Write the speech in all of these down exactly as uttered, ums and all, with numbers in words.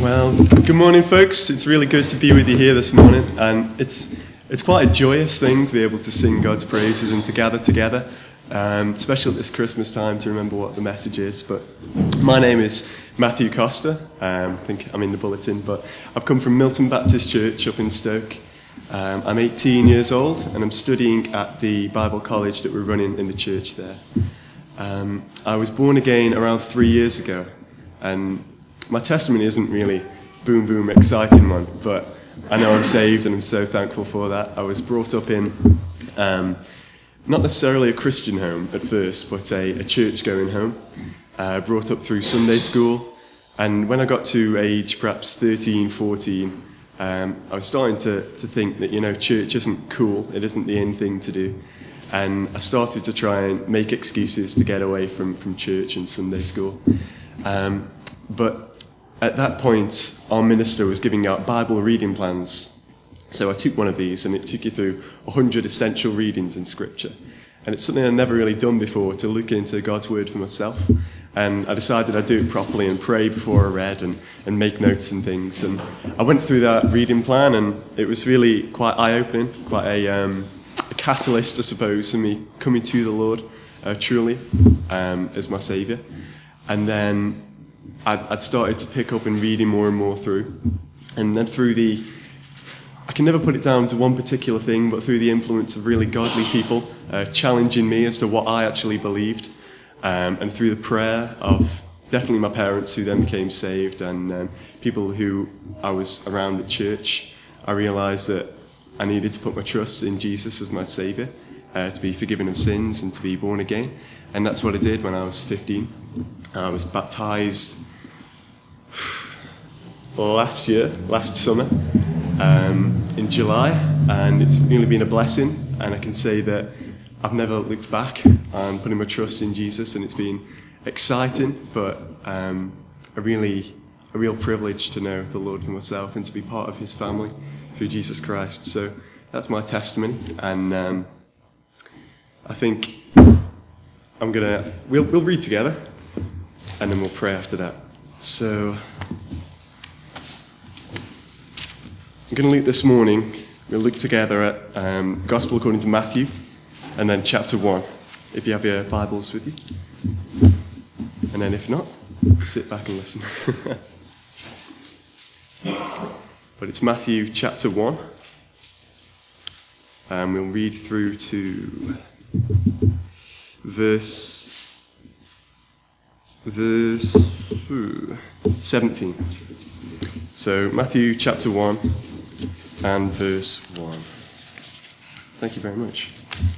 Well, good morning, folks. It's really good to be with you here this morning, and it's it's quite a joyous thing to be able to sing God's praises and to gather together, um, especially at this Christmas time, to remember what the message is. But my name is Matthew Costa. Um, I think I'm in the bulletin, but I've come from Milton Baptist Church up in Stoke. Um, I'm eighteen years old, and I'm studying at the Bible college that we're running in the church there. Um, I was born again around three years ago, and my testimony isn't really boom, boom, exciting one, but I know I'm saved and I'm so thankful for that. I was brought up in, um, not necessarily a Christian home at first, but a, a church-going home, uh, brought up through Sunday school, and when I got to age perhaps thirteen, fourteen, um, I was starting to, to think that, you know, church isn't cool, it isn't the in thing to do, and I started to try and make excuses to get away from, from church and Sunday school. Um, but At that point, our minister was giving out Bible reading plans. So I took one of these, and it took you through one hundred essential readings in Scripture. And it's something I'd never really done before, to look into God's Word for myself. And I decided I'd do it properly and pray before I read and, and make notes and things. And I went through that reading plan, and it was really quite eye-opening, quite a, um, a catalyst, I suppose, for me coming to the Lord uh, truly um, as my Saviour. And then I'd, I'd started to pick up and reading more and more through. And then through the, I can never put it down to one particular thing, but through the influence of really godly people uh, challenging me as to what I actually believed, um, and through the prayer of definitely my parents, who then became saved, and um, people who I was around at church, I realised that I needed to put my trust in Jesus as my Saviour, uh, to be forgiven of sins and to be born again. And that's what I did when I was fifteen. I was baptised last year, last summer, um, in July, and it's really been a blessing, and I can say that I've never looked back on putting my trust in Jesus, and it's been exciting, but um, a really a real privilege to know the Lord for myself and to be part of his family through Jesus Christ. So that's my testimony, and um, I think I'm gonna we'll we'll read together, and then we'll pray after that. So I'm going to look this morning, we'll look together at um, Gospel according to Matthew, and then chapter one, if you have your Bibles with you. And then if not, sit back and listen. But it's Matthew chapter one, and we'll read through to verse, verse seventeen. So Matthew chapter one, and verse one. Thank you very much.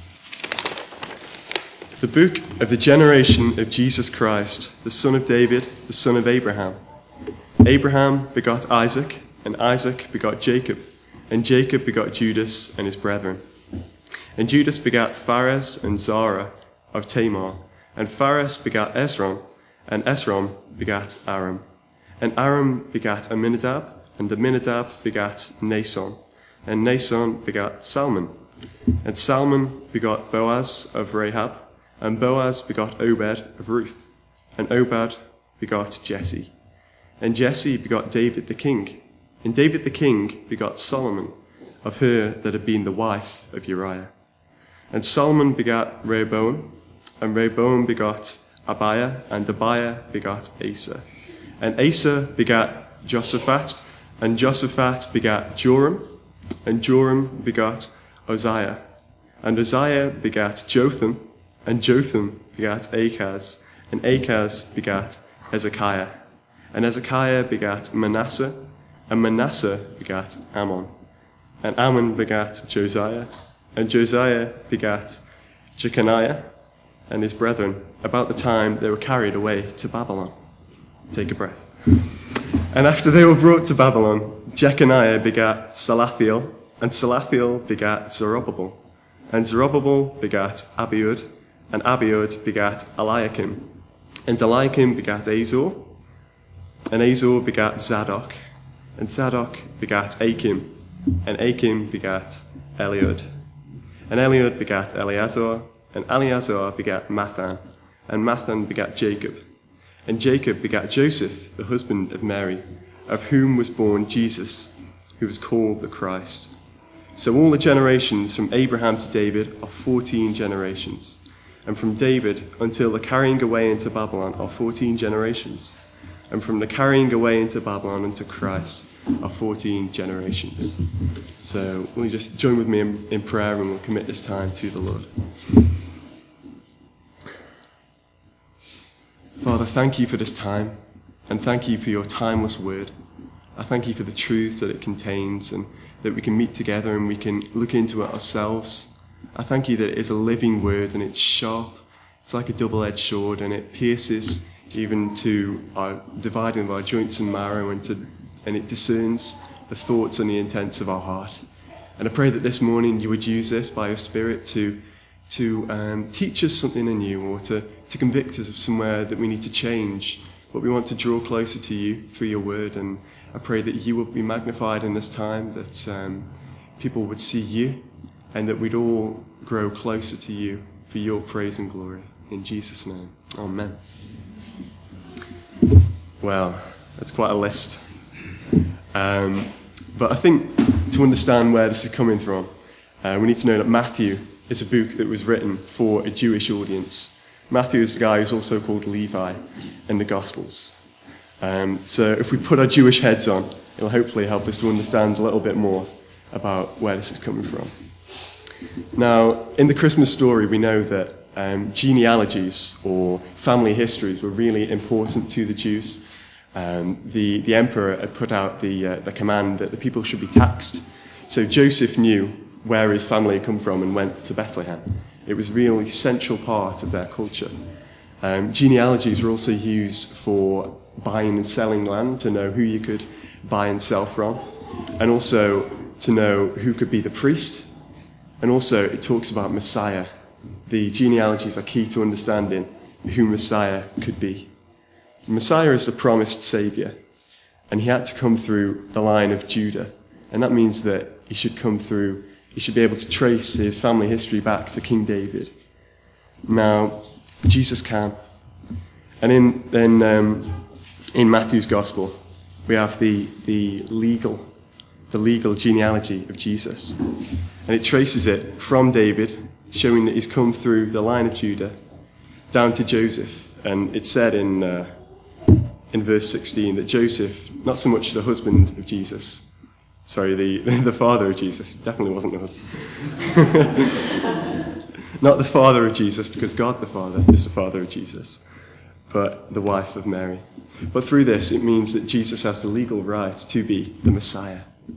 The book of the generation of Jesus Christ, the son of David, the son of Abraham. Abraham begot Isaac, and Isaac begot Jacob, and Jacob begot Judas and his brethren. And Judas begat Phares and Zara of Tamar, and Phares begat Esrom, and Esrom begat Aram. And Aram begat Amminadab, and Amminadab begat Nason, and Nason begat Salmon. And Salmon begot Boaz of Rahab, and Boaz begot Obed of Ruth, and Obed begot Jesse. And Jesse begot David the king, and David the king begot Solomon, of her that had been the wife of Uriah. And Solomon begat Rehoboam, and Rehoboam begot Abiah, and Abiah begot Asa. And Asa begat Josaphat, and Josaphat begat Joram, and Joram begat Uzziah. And Uzziah begat Jotham, and Jotham begat Achaz, and Achaz begat Hezekiah. And Hezekiah begat Manasseh, and Manasseh begat Ammon. And Ammon begat Josiah, and Josiah begat Jeconiah and his brethren, about the time they were carried away to Babylon. Take a breath. And after they were brought to Babylon, Jeconiah begat Salathiel, and Salathiel begat Zerubbabel, and Zerubbabel begat Abiud, and Abiud begat Eliakim, and Eliakim begat Azor, and Azor begat Zadok, and Zadok begat Achim, and Achim begat Eliud, and Eliud begat Eleazar, and Eleazar begat Mathan, and Mathan begat Jacob, and Jacob begat Joseph, the husband of Mary, of whom was born Jesus, who was called the Christ. So all the generations from Abraham to David are fourteen generations, and from David until the carrying away into Babylon are fourteen generations, and from the carrying away into Babylon unto Christ are fourteen generations. So will you just join with me in, in prayer, and we'll commit this time to the Lord. Father, thank you for this time, and thank you for your timeless word. I thank you for the truths that it contains, and that we can meet together and we can look into it ourselves. I thank you that it is a living word, and it's sharp. It's like a double-edged sword, and it pierces even to our dividing of our joints and marrow, and, to, and it discerns the thoughts and the intents of our heart. And I pray that this morning you would use this by your Spirit to, to um, teach us something anew, or to, to convict us of somewhere that we need to change. But we want to draw closer to you through your word, and I pray that you will be magnified in this time, that um, people would see you, and that we'd all grow closer to you for your praise and glory. In Jesus' name, amen. Well, that's quite a list. Um, but I think to understand where this is coming from, uh, we need to know that Matthew is a book that was written for a Jewish audience. Matthew is the guy who's also called Levi in the Gospels. Um, so if we put our Jewish heads on, it'll hopefully help us to understand a little bit more about where this is coming from. Now, in the Christmas story, we know that um, genealogies or family histories were really important to the Jews. Um, the, the emperor had put out the, uh, the command that the people should be taxed. So Joseph knew where his family had come from and went to Bethlehem. It was a really central part of their culture. Um, genealogies were also used for buying and selling land, to know who you could buy and sell from, and also to know who could be the priest. And also it talks about Messiah. The genealogies are key to understanding who Messiah could be. Messiah is the promised Saviour, and he had to come through the line of Judah. And that means that he should come through, he should be able to trace his family history back to King David. Now, Jesus can. And in, in, um, in Matthew's Gospel, we have the, the legal, the legal genealogy of Jesus. And it traces it from David, showing that he's come through the line of Judah, down to Joseph. And it's said in, uh, in verse sixteen that Joseph, not so much the husband of Jesus, sorry, the, the father of Jesus, definitely wasn't the husband. Not the father of Jesus, because God the Father is the father of Jesus, but the wife of Mary. But through this, it means that Jesus has the legal right to be the Messiah.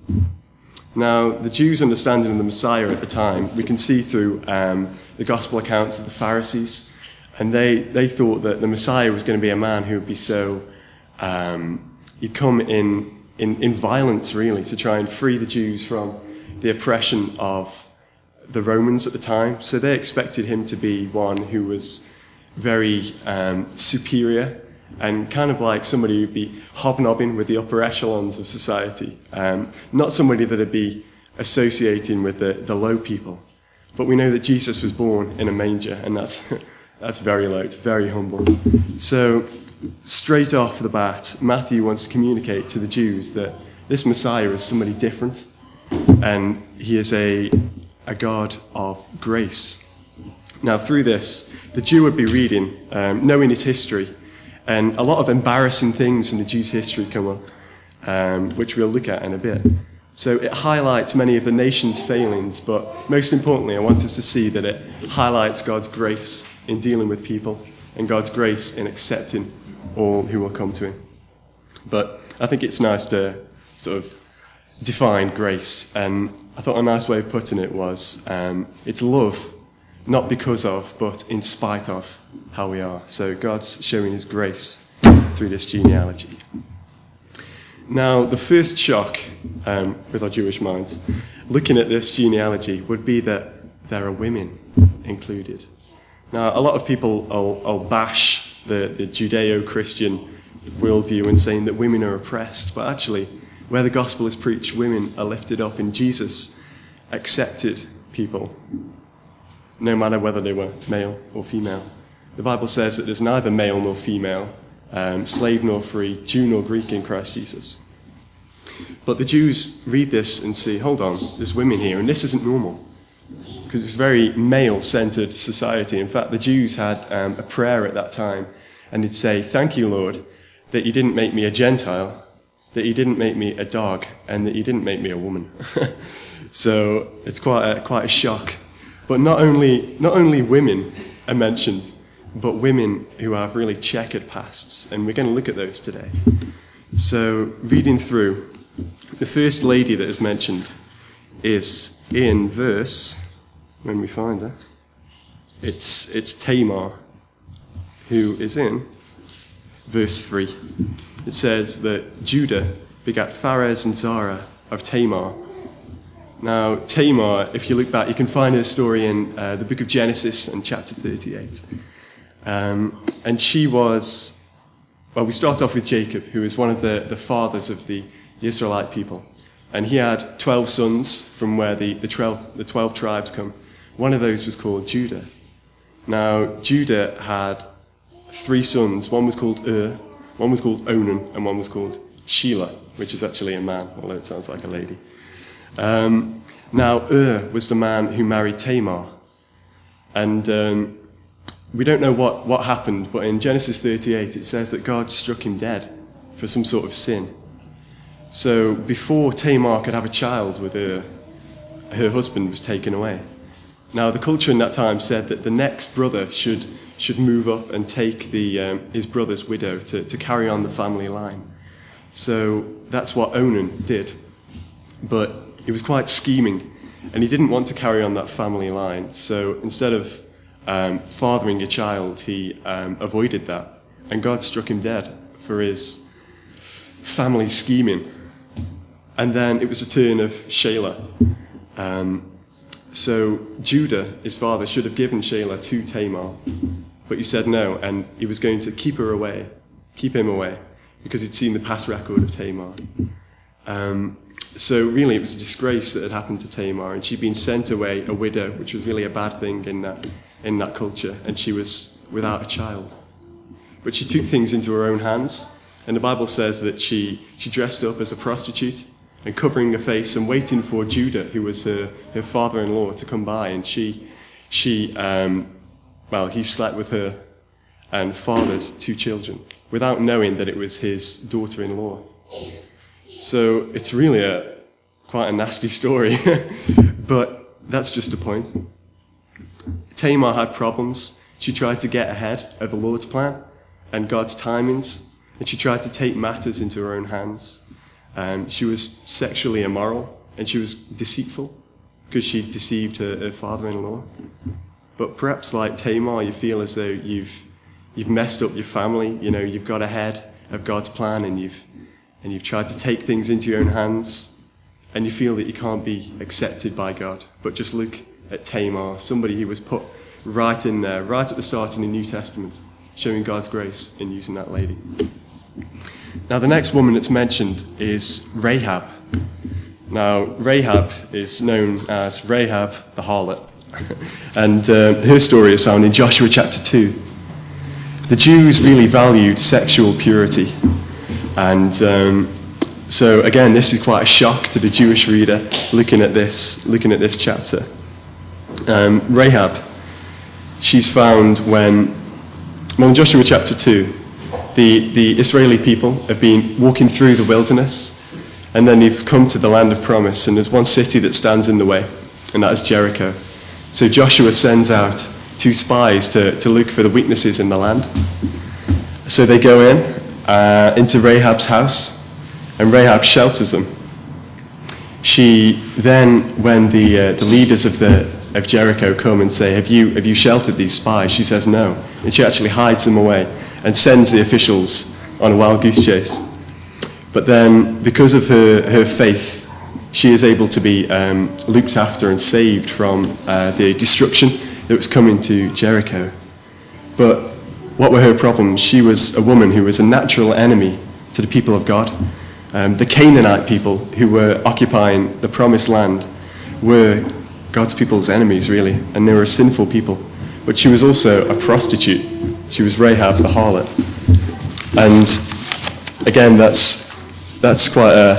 Now, the Jews' understanding of the Messiah at the time, we can see through um, the gospel accounts of the Pharisees, and they, they thought that the Messiah was going to be a man who would be so, um, he'd come in, in, in violence, really, to try and free the Jews from the oppression of the Romans at the time. So they expected him to be one who was very um, superior, and kind of like somebody who'd be hobnobbing with the upper echelons of society. Um, not somebody that would be associating with the, the low people. But we know that Jesus was born in a manger, and that's, that's very low, it's very humble. So straight off the bat, Matthew wants to communicate to the Jews that this Messiah is somebody different, and he is a, a God of grace. Now through this, the Jew would be reading, um, knowing his history, and a lot of embarrassing things in the Jews' history come up, um, which we'll look at in a bit. So it highlights many of the nation's failings, but most importantly, I want us to see that it highlights God's grace in dealing with people, and God's grace in accepting all who will come to him. But I think it's nice to sort of define grace, and I thought a nice way of putting it was, um, it's love, not because of, but in spite of how we are. So God's showing his grace through this genealogy. Now, the first shock um, with our Jewish minds, looking at this genealogy, would be that there are women included. Now, a lot of people will, will bash the, the Judeo-Christian worldview and saying that women are oppressed, but actually, where the gospel is preached, women are lifted up, in Jesus accepted people, no matter whether they were male or female. The Bible says that there's neither male nor female, um, slave nor free, Jew nor Greek in Christ Jesus. But the Jews read this and see, hold on, there's women here, and this isn't normal. Because it was a very male-centered society. In fact, the Jews had um, a prayer at that time, and they'd say, thank you, Lord, that you didn't make me a Gentile, that you didn't make me a dog, and that you didn't make me a woman. So it's quite a, quite a shock. But not only, not only women are mentioned, but women who have really checkered pasts, and we're going to look at those today. So reading through, the first lady that is mentioned is in verse, when we find her, it's, it's Tamar, who is in verse three. It says that Judah begat Pharez and Zara of Tamar. Now, Tamar, if you look back, you can find her story in uh, the book of Genesis and chapter thirty-eight. Um, and she was, well, we start off with Jacob, who is one of the, the fathers of the Israelite people. And he had twelve sons from where the, the, twelve, the twelve tribes come. One of those was called Judah. Now, Judah had three sons. One was called Ur, one was called Onan, and one was called Shelah, which is actually a man, although it sounds like a lady. Um, now, Ur was the man who married Tamar. And um, we don't know what, what happened, but in Genesis thirty-eight it says that God struck him dead for some sort of sin. So before Tamar could have a child with Ur, her husband was taken away. Now, the culture in that time said that the next brother should should move up and take the um, his brother's widow to, to carry on the family line. So that's what Onan did. But he was quite scheming, and he didn't want to carry on that family line. So instead of um, fathering a child, he um, avoided that. And God struck him dead for his family scheming. And then it was a turn of Shelah. Um, so Judah, his father, should have given Shelah to Tamar. But he said no, and he was going to keep her away, keep him away, because he'd seen the past record of Tamar. Um, so really it was a disgrace that had happened to Tamar, and she'd been sent away a widow, which was really a bad thing in that, in that culture, and she was without a child. But she took things into her own hands, and the Bible says that she, she dressed up as a prostitute, and covering her face and waiting for Judah, who was her, her father-in-law, to come by, and she, she um, well, he slept with her and fathered two children without knowing that it was his daughter-in-law. So it's really a quite a nasty story, but that's just the point. Tamar had problems. She tried to get ahead of the Lord's plan and God's timings, and she tried to take matters into her own hands. Um, she was sexually immoral, and she was deceitful because she deceived her, her father-in-law. But perhaps like Tamar, you feel as though you've you've messed up your family. You know, you've got ahead of God's plan, and you've and you've tried to take things into your own hands, and you feel that you can't be accepted by God. But just look at Tamar, somebody who was put right in there, right at the start in the New Testament, showing God's grace in using that lady. Now, the next woman that's mentioned is Rahab. Now, Rahab is known as Rahab the harlot. And uh, her story is found in Joshua chapter two. The Jews really valued sexual purity. And um, so, again, this is quite a shock to the Jewish reader looking at this, looking at this chapter. Um, Rahab, she's found when, well, in Joshua chapter two, the, the Israeli people have been walking through the wilderness, and then they've come to the land of promise, and there's one city that stands in the way, and that is Jericho. So Joshua sends out two spies to, to look for the weaknesses in the land. So they go in uh, into Rahab's house, and Rahab shelters them. She then, when the uh, the leaders of the of Jericho come and say, "Have you have you sheltered these spies?" She says no, and she actually hides them away and sends the officials on a wild goose chase. But then, because of her her faith, she is able to be um, looked after and saved from uh, the destruction that was coming to Jericho. But what were her problems? She was a woman who was a natural enemy to the people of God. Um, the Canaanite people who were occupying the promised land were God's people's enemies, really, and they were a sinful people. But she was also a prostitute. She was Rahab the harlot. And again, that's that's quite a,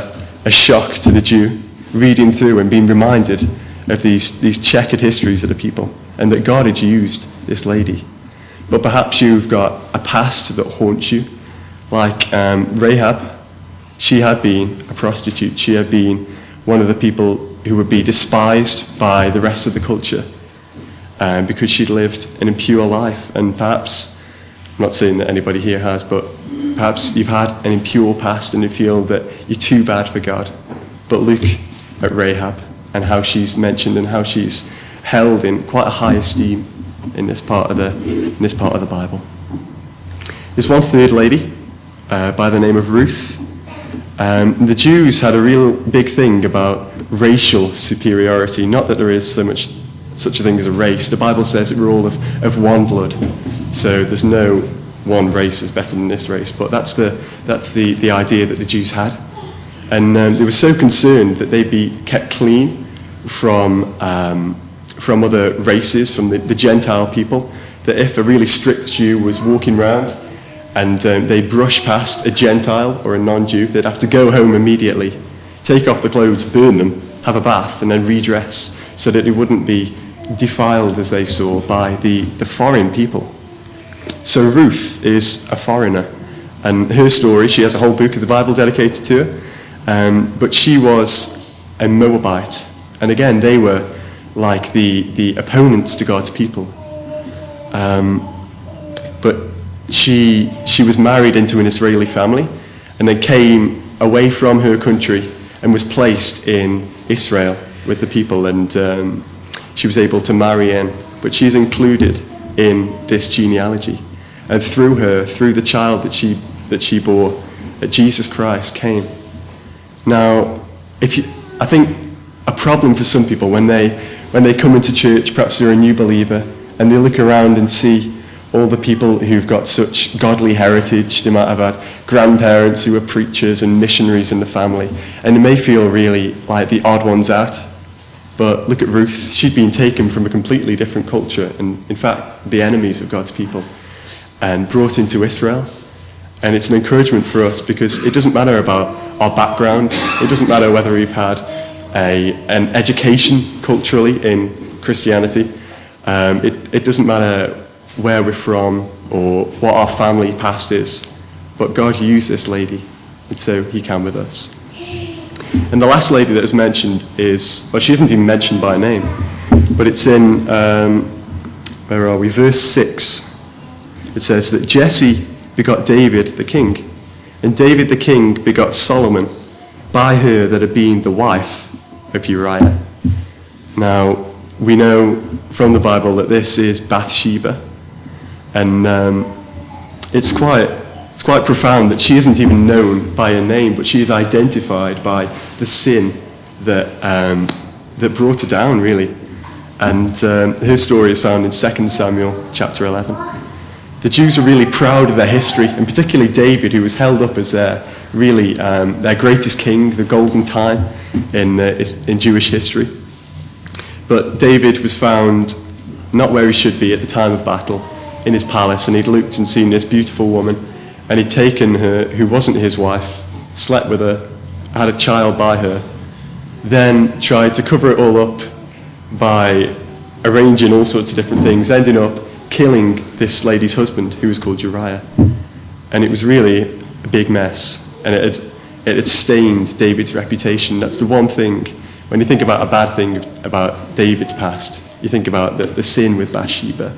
a shock to the Jew, reading through and being reminded of these, these checkered histories of the people, and that God had used this lady. But perhaps you've got a past that haunts you, like um, Rahab. She had been a prostitute. She had been one of the people who would be despised by the rest of the culture um, because she'd lived an impure life. And perhaps, I'm not saying that anybody here has, but perhaps you've had an impure past and you feel that you're too bad for God. But look at Rahab and how she's mentioned and how she's held in quite a high esteem in this part of the in this part of the Bible. There's one third lady uh, by the name of Ruth. Um, the Jews had a real big thing about racial superiority. Not that there is so much such a thing as a race. The Bible says that we're all of, of one blood, so there's no one race is better than this race. But that's the that's the, the idea that the Jews had, and um, they were so concerned that they'd be kept clean from um, from other races, from the, the Gentile people, that if a really strict Jew was walking around and um, they brush past a Gentile or a non-Jew, they'd have to go home immediately, take off the clothes, burn them, have a bath, and then redress so that it wouldn't be defiled, as they saw, by the, the foreign people. So Ruth is a foreigner, and her story, she has a whole book of the Bible dedicated to her, um, but she was a Moabite, and again, they were like the, the opponents to God's people. Um, but She she was married into an Israeli family and then came away from her country and was placed in Israel with the people, and um, she was able to marry in. But she's included in this genealogy, and through her, through the child that she that she bore, that Jesus Christ came. Now, if you, I think a problem for some people when they when they come into church, perhaps they're a new believer, and they look around and see all the people who've got such godly heritage. They might have had grandparents who were preachers and missionaries in the family, and they may feel really like the odd ones out. But look at Ruth. She'd been taken from a completely different culture, and in fact, the enemies of God's people, and brought into Israel. And it's an encouragement for us, because it doesn't matter about our background. It doesn't matter whether we've had a, an education culturally in Christianity. Um, it, it doesn't matter where we're from or what our family past is, but God used this lady, and so he can with us. And the last lady that is mentioned is, well, she isn't even mentioned by name, but it's in, um, where are we, verse six. It says that Jesse begot David the king, and David the king begot Solomon by her that had been the wife of Uriah. Now, we know from the Bible that this is Bathsheba. And um, it's quite it's quite profound that she isn't even known by her name, but she is identified by the sin that um, that brought her down, really. And um, her story is found in Second Samuel chapter eleven. The Jews are really proud of their history, and particularly David, who was held up as their really um, their greatest king, the golden time in uh, in Jewish history. But David was found not where he should be at the time of battle, in his palace, and he'd looked and seen this beautiful woman, and he'd taken her, who wasn't his wife, slept with her, had a child by her, then tried to cover it all up by arranging all sorts of different things, ending up killing this lady's husband, who was called Uriah. And it was really a big mess, and it had, it had stained David's reputation. That's the one thing, when you think about a bad thing about David's past, you think about the, the sin with Bathsheba.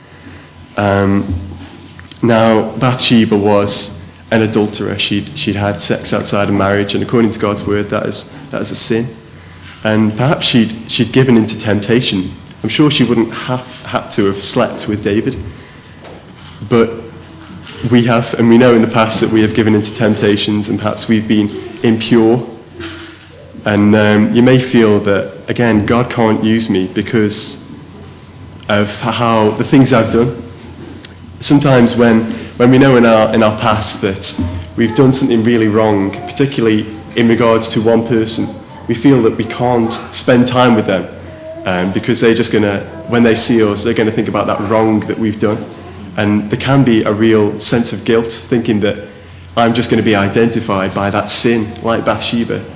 Um, now, Bathsheba was an adulterer. She'd, she'd had sex outside of marriage, and according to God's word, that is, that is a sin. And perhaps she'd, she'd given into temptation. I'm sure she wouldn't have had to have slept with David. But we have, and we know in the past that we have given into temptations, and perhaps we've been impure. And um, you may feel that, again, God can't use me because of how the things I've done. Sometimes when, when we know in our in our past that we've done something really wrong, particularly in regards to one person, we feel that we can't spend time with them um, because they're just going to, when they see us, they're going to think about that wrong that we've done. And there can be a real sense of guilt, thinking that I'm just going to be identified by that sin, like Bathsheba.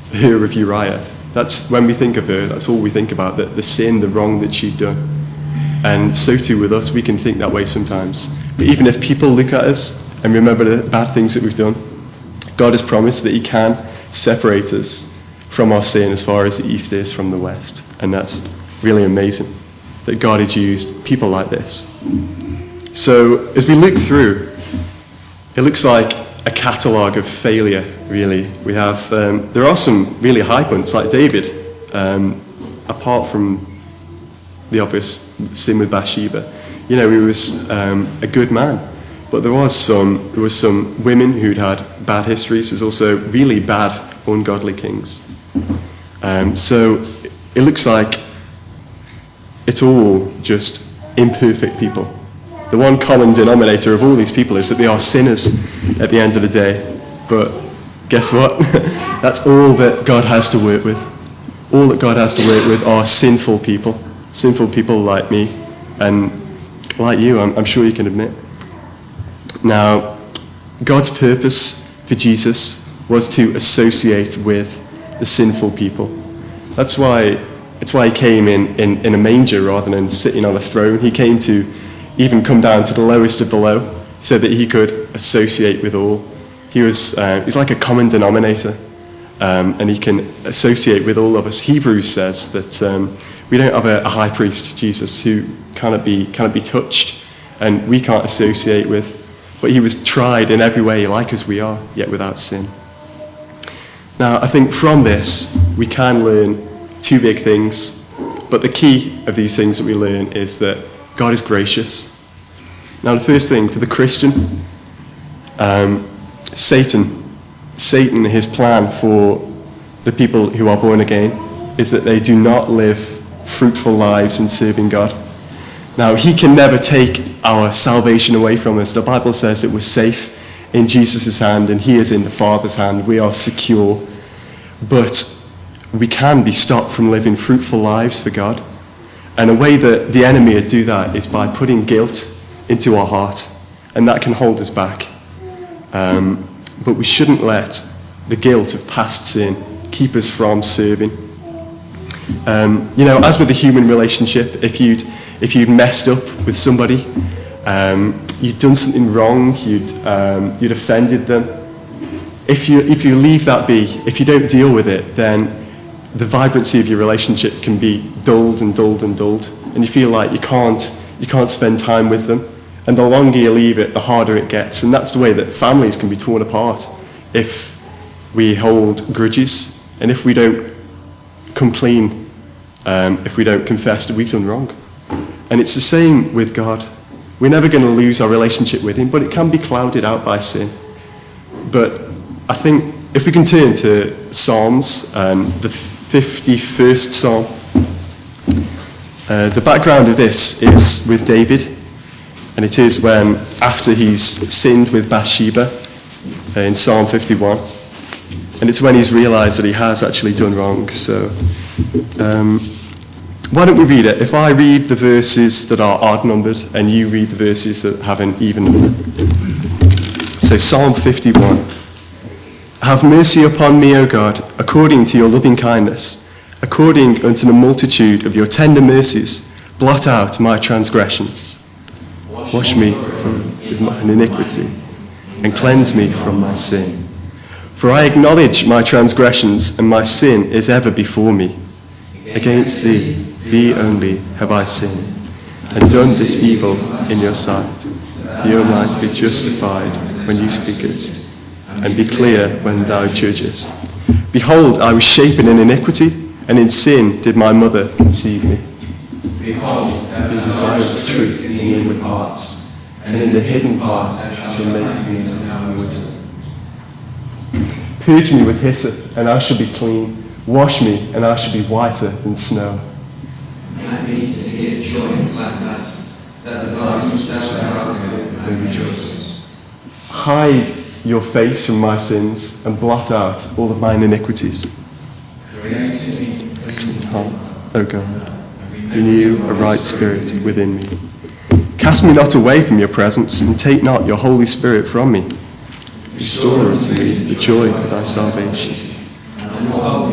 her of Uriah. That's when we think of her, that's all we think about, the, the sin, the wrong that she'd done. And so too with us, we can think that way sometimes. But even if people look at us and remember the bad things that we've done, God has promised that he can separate us from our sin as far as the east is from the west. And that's really amazing that God had used people like this. So as we look through, it looks like a catalogue of failure, really. We have, um, there are some really high points, like David, um, apart from the obvious sin with Bathsheba. You know, he was um, a good man, but there was some there was some women who'd had bad histories. There's also really bad, ungodly kings. Um, so it looks like it's all just imperfect people. The one common denominator of all these people is that they are sinners at the end of the day. But guess what? That's all that God has to work with. All that God has to work with are sinful people. Sinful people like me and like you, I'm, I'm sure you can admit. Now, God's purpose for Jesus was to associate with the sinful people. That's why, that's why he came in, in, in a manger rather than sitting on a throne. He came to even come down to the lowest of the low so that he could associate with all. He was uh, he's like a common denominator, um, and he can associate with all of us. Hebrews says that um, we don't have a, a high priest, Jesus, who cannot be cannot be touched, and we can't associate with. But he was tried in every way, like as we are, yet without sin. Now, I think from this we can learn two big things, but the key of these things that we learn is that God is gracious. Now, the first thing for the Christian, um, Satan, Satan, his plan for the people who are born again is that they do not live fruitful lives in serving God. Now, he can never take our salvation away from us. The Bible says that we're safe in Jesus' hand and he is in the Father's hand. We are secure. But we can be stopped from living fruitful lives for God. And a way that the enemy would do that is by putting guilt into our heart. And that can hold us back. Um, but we shouldn't let the guilt of past sin keep us from serving. Um, you know, as with a human relationship, if you'd if you'd messed up with somebody, um, you'd done something wrong, you'd um, you'd offended them. If you if you leave that be, if you don't deal with it, then the vibrancy of your relationship can be dulled and dulled and dulled, and you feel like you can't you can't spend time with them. And the longer you leave it, the harder it gets. And that's the way that families can be torn apart if we hold grudges and if we don't come clean, um, if we don't confess that we've done wrong. And it's the same with God. We're never going to lose our relationship with him, but it can be clouded out by sin. But I think if we can turn to Psalms, um, the fifty-first Psalm, uh, the background of this is with David. And it is when, after he's sinned with Bathsheba, uh, in Psalm fifty-one, and it's when he's realised that he has actually done wrong. So, um, why don't we read it? If I read the verses that are odd-numbered, and you read the verses that have an even number. So, Psalm fifty-one. Have mercy upon me, O God, according to your loving kindness, according unto the multitude of your tender mercies, blot out my transgressions. Wash me from mine iniquity, and cleanse me from my sin. For I acknowledge my transgressions, and my sin is ever before me. Against thee, thee only, have I sinned, and done this evil in your sight. You might be justified when you speakest, and be clear when thou judgest. Behold, I was shapen in iniquity, and in sin did my mother conceive me. Behold, thou desirest truth in the inward parts, and in the hidden part shall make me to know wisdom. Purge me with hyssop, and I shall be clean. Wash me, and I shall be whiter than snow. Grant me to hear joy and gladness, that the gardens thou art may rejoice. Hide your face from my sins, and blot out all of mine iniquities. Create in me a clean heart, O God. Renew a right spirit within me. Cast me not away from your presence, and take not your Holy Spirit from me. Restore unto me the joy of thy salvation, and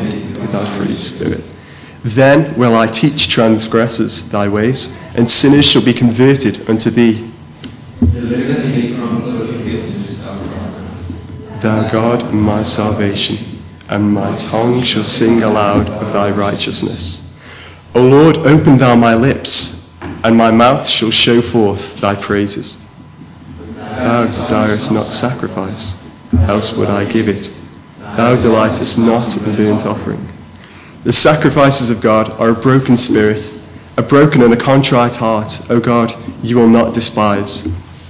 thy free spirit. Then will I teach transgressors thy ways, and sinners shall be converted unto thee. Deliver me from the guiltiness of God. Thou God, my salvation, and my tongue shall sing aloud of thy righteousness. O Lord, open thou my lips, and my mouth shall show forth thy praises. Thou desirest not sacrifice, else would I give it. Thou delightest not in burnt offering. The sacrifices of God are a broken spirit, a broken and a contrite heart, O God, you will not despise.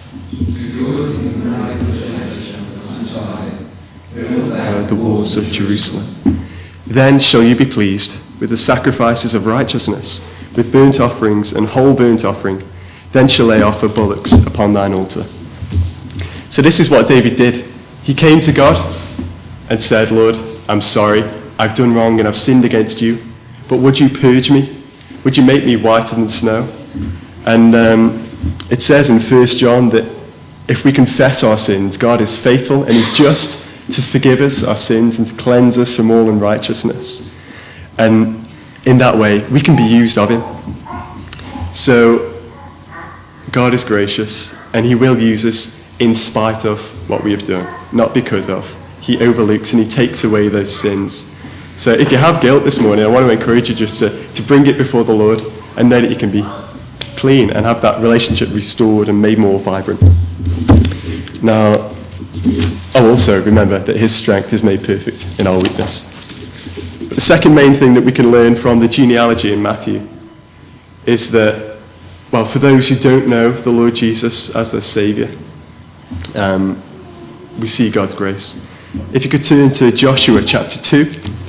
Uh, the walls of Jerusalem. Then shall you be pleased with the sacrifices of righteousness, with burnt offerings and whole burnt offering. Then shall they offer bullocks upon thine altar. So this is what David did. He came to God and said, Lord, I'm sorry, I've done wrong and I've sinned against you, but would you purge me? Would you make me whiter than snow? And um, it says in First John that if we confess our sins, God is faithful and is just to forgive us our sins and to cleanse us from all unrighteousness. And in that way, we can be used of him. So God is gracious and he will use us in spite of what we have done, not because of. He overlooks and he takes away those sins. So if you have guilt this morning, I want to encourage you just to, to bring it before the Lord and know that you can be clean and have that relationship restored and made more vibrant. Now, oh, also remember that his strength is made perfect in our weakness. But the second main thing that we can learn from the genealogy in Matthew is that, well, for those who don't know the Lord Jesus as their Saviour, um, we see God's grace. If you could turn to Joshua chapter two.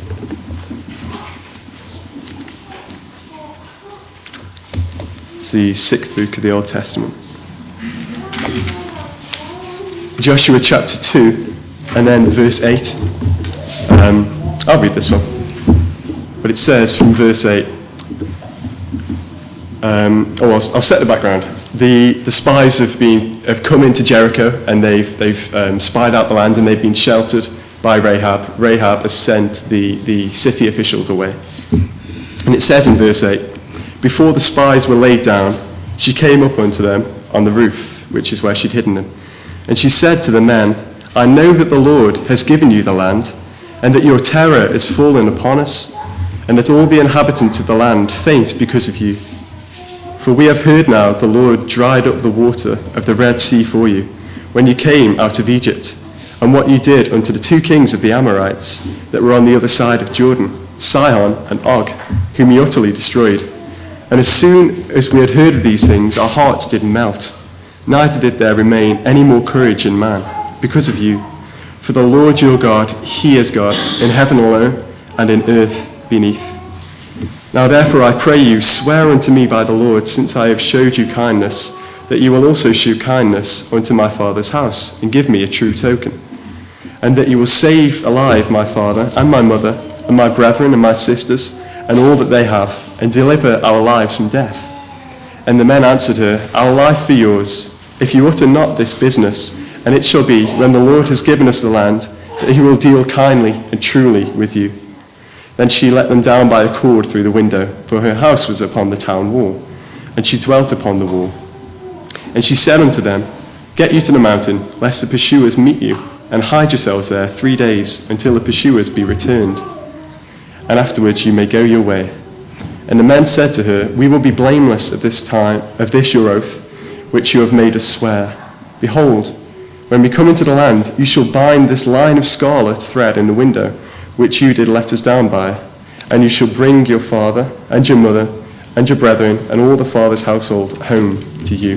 It's the sixth book of the Old Testament. Joshua chapter two, and then verse eight. Um, I'll read this one. But it says from verse eight, um, oh, I'll, I'll set the background. The, the spies have been have come into Jericho and they've they've um, spied out the land and they've been sheltered by Rahab. Rahab has sent the, the city officials away. And it says in verse eight, before the spies were laid down, she came up unto them on the roof, which is where she'd hidden them. And she said to the men, I know that the Lord has given you the land, and that your terror is fallen upon us, and that all the inhabitants of the land faint because of you. For we have heard now the Lord dried up the water of the Red Sea for you, when you came out of Egypt, and what you did unto the two kings of the Amorites that were on the other side of Jordan, Sihon and Og, whom you utterly destroyed. And as soon as we had heard of these things, our hearts did melt, neither did there remain any more courage in man, because of you. For the Lord your God, he is God, in heaven alone, and in earth beneath. Now therefore I pray you, swear unto me by the Lord, since I have showed you kindness, that you will also shew kindness unto my father's house, and give me a true token. And that you will save alive my father, and my mother, and my brethren, and my sisters, and all that they have, and deliver our lives from death. And the men answered her, our life for yours, if you utter not this business, and it shall be, when the Lord has given us the land, that he will deal kindly and truly with you. Then she let them down by a cord through the window, for her house was upon the town wall, and she dwelt upon the wall. And she said unto them, get you to the mountain, lest the pursuers meet you, and hide yourselves there three days, until the pursuers be returned. And afterwards you may go your way. And the men said to her, we will be blameless of this time, of this your oath, which you have made us swear. Behold, when we come into the land, you shall bind this line of scarlet thread in the window, which you did let us down by, and you shall bring your father and your mother and your brethren and all the father's household home to you.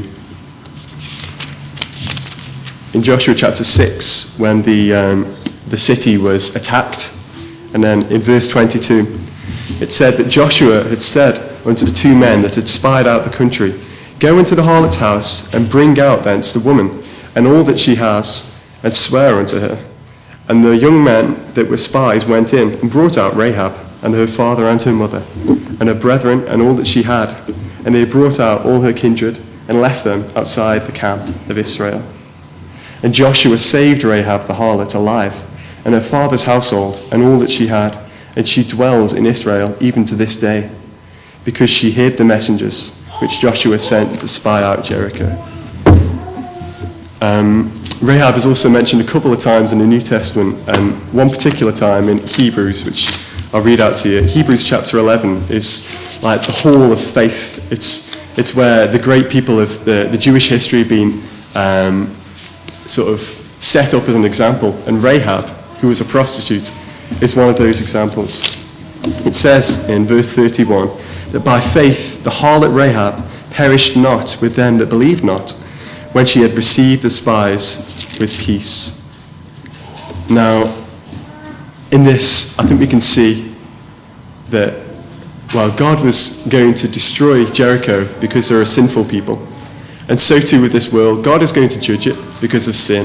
In Joshua chapter six, when the um, the city was attacked, and then in verse twenty-two, it said that Joshua had said unto the two men that had spied out the country, go into the harlot's house and bring out thence the woman and all that she has, and swear unto her. And the young men that were spies went in and brought out Rahab, and her father and her mother, and her brethren and all that she had. And they brought out all her kindred, and left them outside the camp of Israel. And Joshua saved Rahab the harlot alive, and her father's household, and all that she had, and she dwells in Israel even to this day, because she hid the messengers which Joshua sent to spy out Jericho. Um, Rahab is also mentioned a couple of times in the New Testament, and one particular time in Hebrews, which I'll read out to you. Hebrews chapter eleven is like the hall of faith. It's it's where the great people of the, the Jewish history have been um, sort of set up as an example, and Rahab, who was a prostitute, is one of those examples. It says in verse thirty-one that by faith the harlot Rahab perished not with them that believed not, when she had received the spies with peace. Now, in this, I think we can see that, well, God was going to destroy Jericho because there are sinful people. And so too with this world. God is going to judge it because of sin.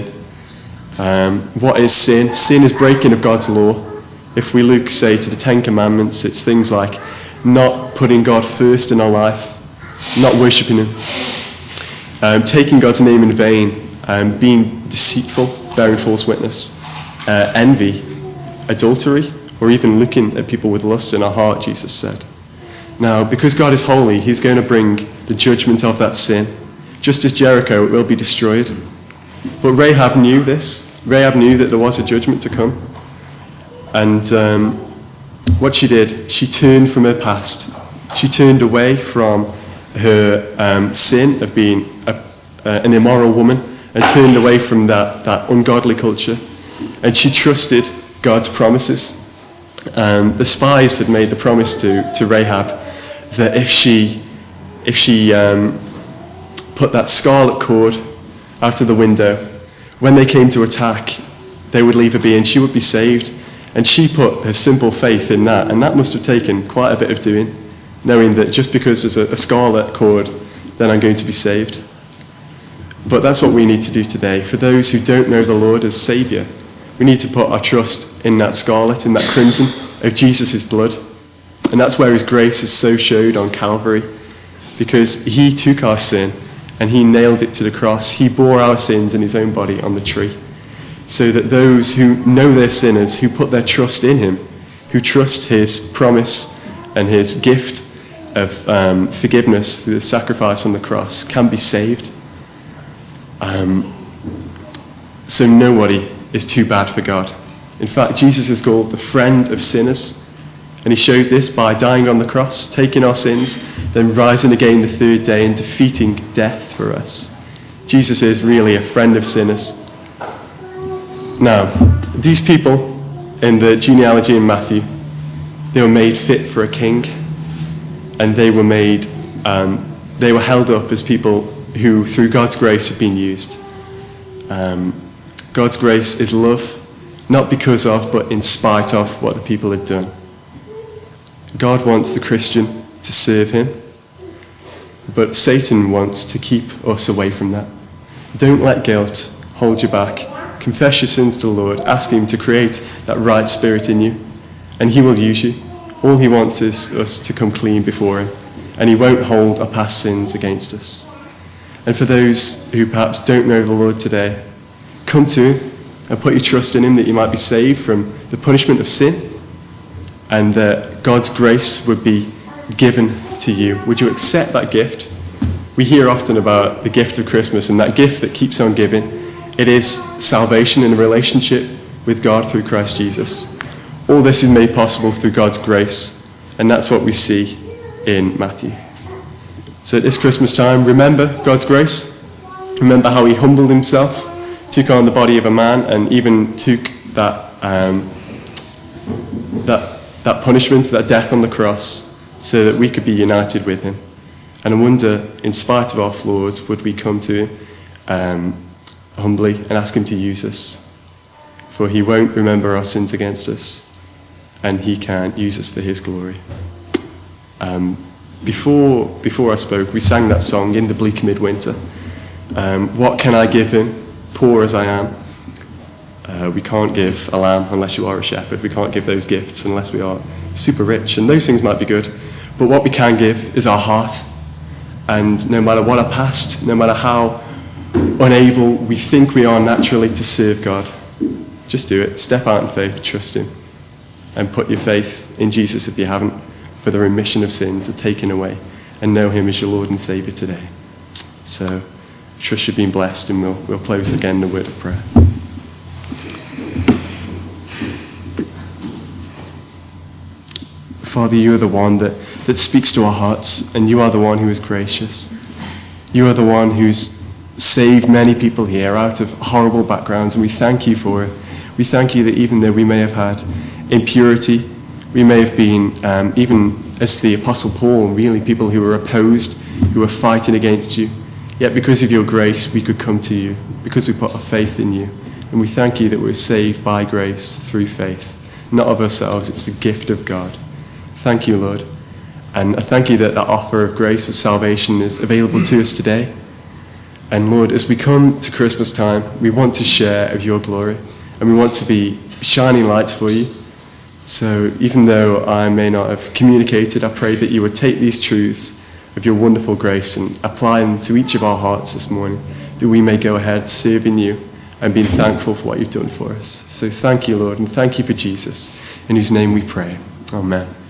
Um, what is sin? Sin is breaking of God's law. If we look, say, to the Ten Commandments, it's things like not putting God first in our life, not worshipping him, um, taking God's name in vain, um, being deceitful, bearing false witness, uh, envy, adultery, or even looking at people with lust in our heart, Jesus said. Now, because God is holy, he's going to bring the judgment of that sin. Just as Jericho, it will be destroyed. But Rahab knew this. Rahab knew that there was a judgment to come. And um, what she did, she turned from her past. She turned away from her um, sin of being a, uh, an immoral woman, and turned away from that, that ungodly culture. And she trusted God's promises. Um, the spies had made the promise to, to Rahab that if she, if she um, put that scarlet cord out of the window, when they came to attack, they would leave her be and she would be saved. And she put her simple faith in that, and that must have taken quite a bit of doing, knowing that just because there's a, a scarlet cord, then I'm going to be saved. But that's what we need to do today. For those who don't know the Lord as Saviour, we need to put our trust in that scarlet, in that crimson of Jesus' blood. And that's where his grace is so showed on Calvary, because he took our sin and he nailed it to the cross. He bore our sins in his own body on the tree, so that those who know they're sinners, who put their trust in him, who trust his promise and his gift of um, forgiveness through the sacrifice on the cross, can be saved. Um, so nobody is too bad for God. In fact, Jesus is called the friend of sinners, and he showed this by dying on the cross, taking our sins, then rising again the third day and defeating death for us. Jesus is really a friend of sinners. Now, these people in the genealogy in Matthew, they were made fit for a king, and they were made, um, they were held up as people who, through God's grace, have been used. Um, God's grace is love, not because of, but in spite of what the people had done. God wants the Christian to serve him, but Satan wants to keep us away from that. Don't let guilt hold you back. Confess your sins to the Lord. Ask him to create that right spirit in you, and he will use you. All he wants is us to come clean before him, and he won't hold our past sins against us. And for those who perhaps don't know the Lord today, come to him and put your trust in him that you might be saved from the punishment of sin, and that God's grace would be given to you. Would you accept that gift? We hear often about the gift of Christmas and that gift that keeps on giving. It is salvation in a relationship with God through Christ Jesus. All this is made possible through God's grace, and that's what we see in Matthew. So at this Christmas time, remember God's grace. Remember how he humbled himself, took on the body of a man, and even took that um, that that punishment, that death on the cross, so that we could be united with him. And I wonder, in spite of our flaws, would we come to him um, humbly and ask him to use us? For he won't remember our sins against us, and he can use us for his glory. Um, before before I spoke, we sang that song, In the Bleak Midwinter. Um, what can I give him, poor as I am? Uh, we can't give a lamb unless you are a shepherd. We can't give those gifts unless we are super rich. And those things might be good. But what we can give is our heart. And no matter what our past, no matter how unable we think we are naturally to serve God, just do it. Step out in faith. Trust him. and put your faith in Jesus if you haven't, for the remission of sins are taken away, and know him as your Lord and Saviour today. So I trust you've been blessed, and we'll, we'll close again in a word of prayer. Father, you are the one that, that speaks to our hearts, and you are the one who is gracious. You are the one who's saved many people here out of horrible backgrounds, and we thank you for it. We thank you that even though we may have had impurity, we may have been, um, even as the Apostle Paul, really people who were opposed, who were fighting against you, yet because of your grace we could come to you, because we put our faith in you. And we thank you that we're saved by grace through faith, not of ourselves. It's the gift of God. Thank you, Lord. And I thank you that that offer of grace for salvation is available to us today. And Lord, as we come to Christmas time, we want to share of your glory, and we want to be shining lights for you. So even though I may not have communicated, I pray that you would take these truths of your wonderful grace and apply them to each of our hearts this morning, that we may go ahead serving you and being thankful for what you've done for us. So thank you, Lord, and thank you for Jesus, in whose name we pray. Amen.